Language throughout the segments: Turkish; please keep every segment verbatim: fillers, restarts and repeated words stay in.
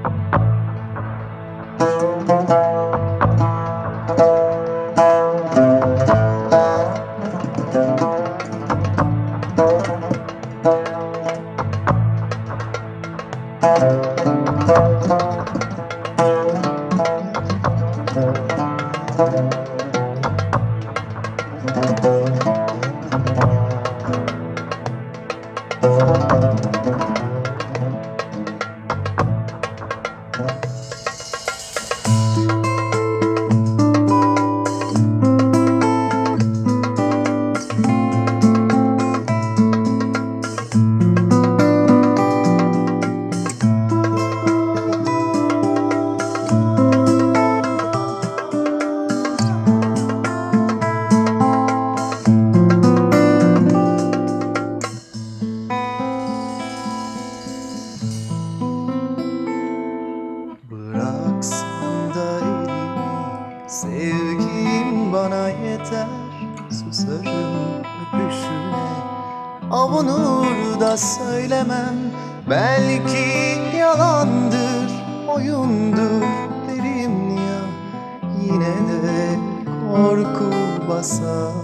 Bıraksan da elimi, sevgin bana yeter. Susarım öpüşüne, avunur da söylemem. Belki yalandır, oyundur derim ya, yine de korku basar.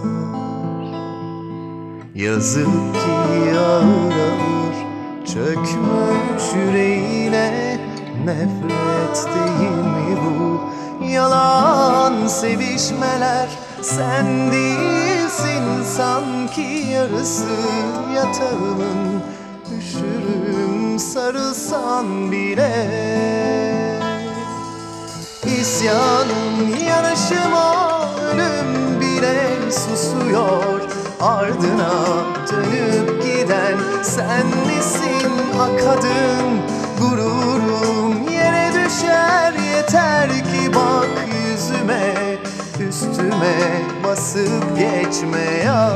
Yazık ki ağır ağır çökmüş yüreğine, nefret değil mi bu yalan sevişmeler? Sen değilsin sanki yarısı yatağımın, üşürüm sarılsan bile. İsyanım yanışıma, ölüm bile susuyor. Ardına dönüp giden sen misin akadın? Gururum yere düşer, yeter ki bak yüzüme, üstüme basıp geçme ya.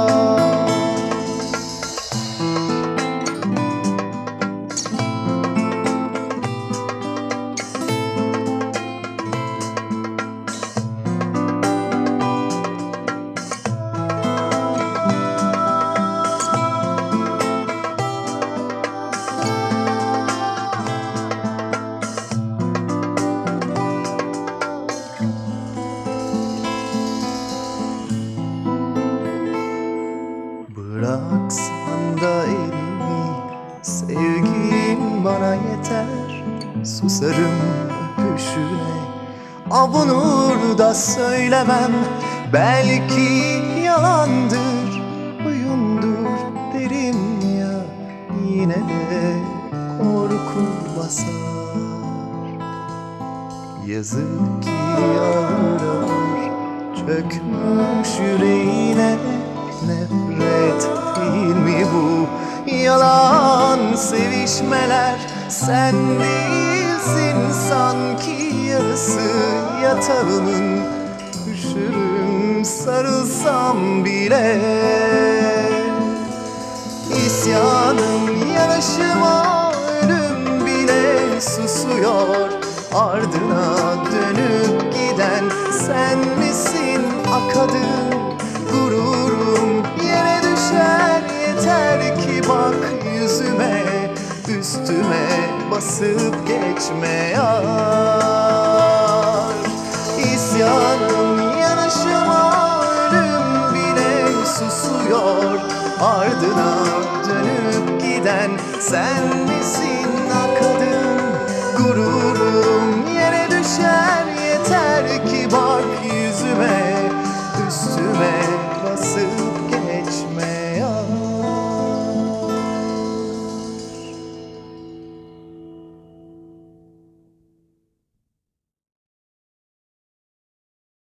Bıraksan da elimi, sevgin bana yeter. Susarım öpüşüne, avunur da söylemem. Belki yalandır, oyundur derim ya, yine de korku basar. Yazık ki ağır ağır çökmüş yüreğine, nefret değil mi bu yalan sevişmeler? Sen değilsin sanki yarısı yatağımın, üşürüm sarılsam bile. İsyanım yanaşıma, ölüm bile susuyor. Ardına dönüp giden sen misin akadın? Gururum yere düşer, yeter ki bak yüzüme, üstüme basıp geçme yar. İsyanım yanaşıma, ölüm bile susuyor. Ardına dönüp giden sen misin